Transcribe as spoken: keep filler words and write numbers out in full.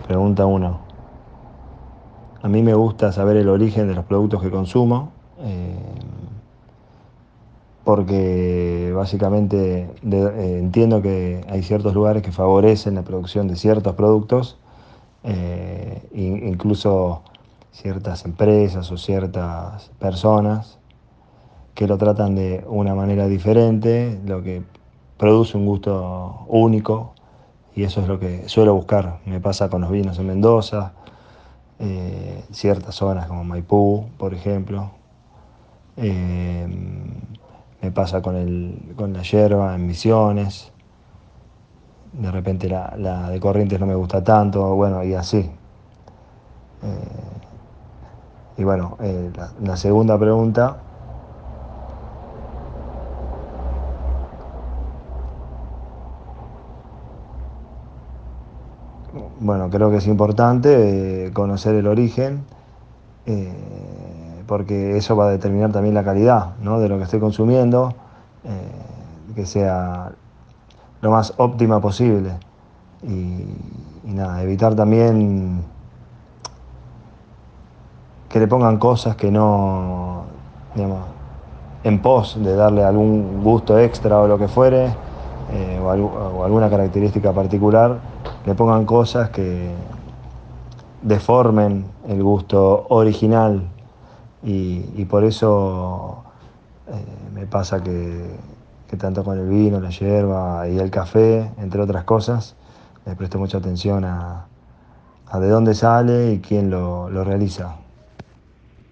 Pregunta uno. A mí me gusta saber el origen de los productos que consumo, eh, porque básicamente de- eh, entiendo que hay ciertos lugares que favorecen la producción de ciertos productos, eh, in- incluso ciertas empresas o ciertas personas que lo tratan de una manera diferente, lo que produce un gusto único, y eso es lo que suelo buscar. Me pasa con los vinos en Mendoza, eh, ciertas zonas como Maipú, por ejemplo. Eh, Me pasa con, el, con la yerba en Misiones. De repente la, la de Corrientes no me gusta tanto, bueno, y así. Y bueno, eh, la, la segunda pregunta, bueno, creo que es importante eh, conocer el origen, eh, porque eso va a determinar también la calidad, ¿no?, de lo que estoy consumiendo, eh, que sea lo más óptima posible. Y, y nada, evitar también que le pongan cosas que no, digamos, en pos de darle algún gusto extra o lo que fuere, eh, o, algu- o alguna característica particular, le pongan cosas que deformen el gusto original. Y, y por eso eh, me pasa que, que tanto con el vino, la yerba y el café, entre otras cosas, le presto mucha atención a, a de dónde sale y quién lo, lo realiza.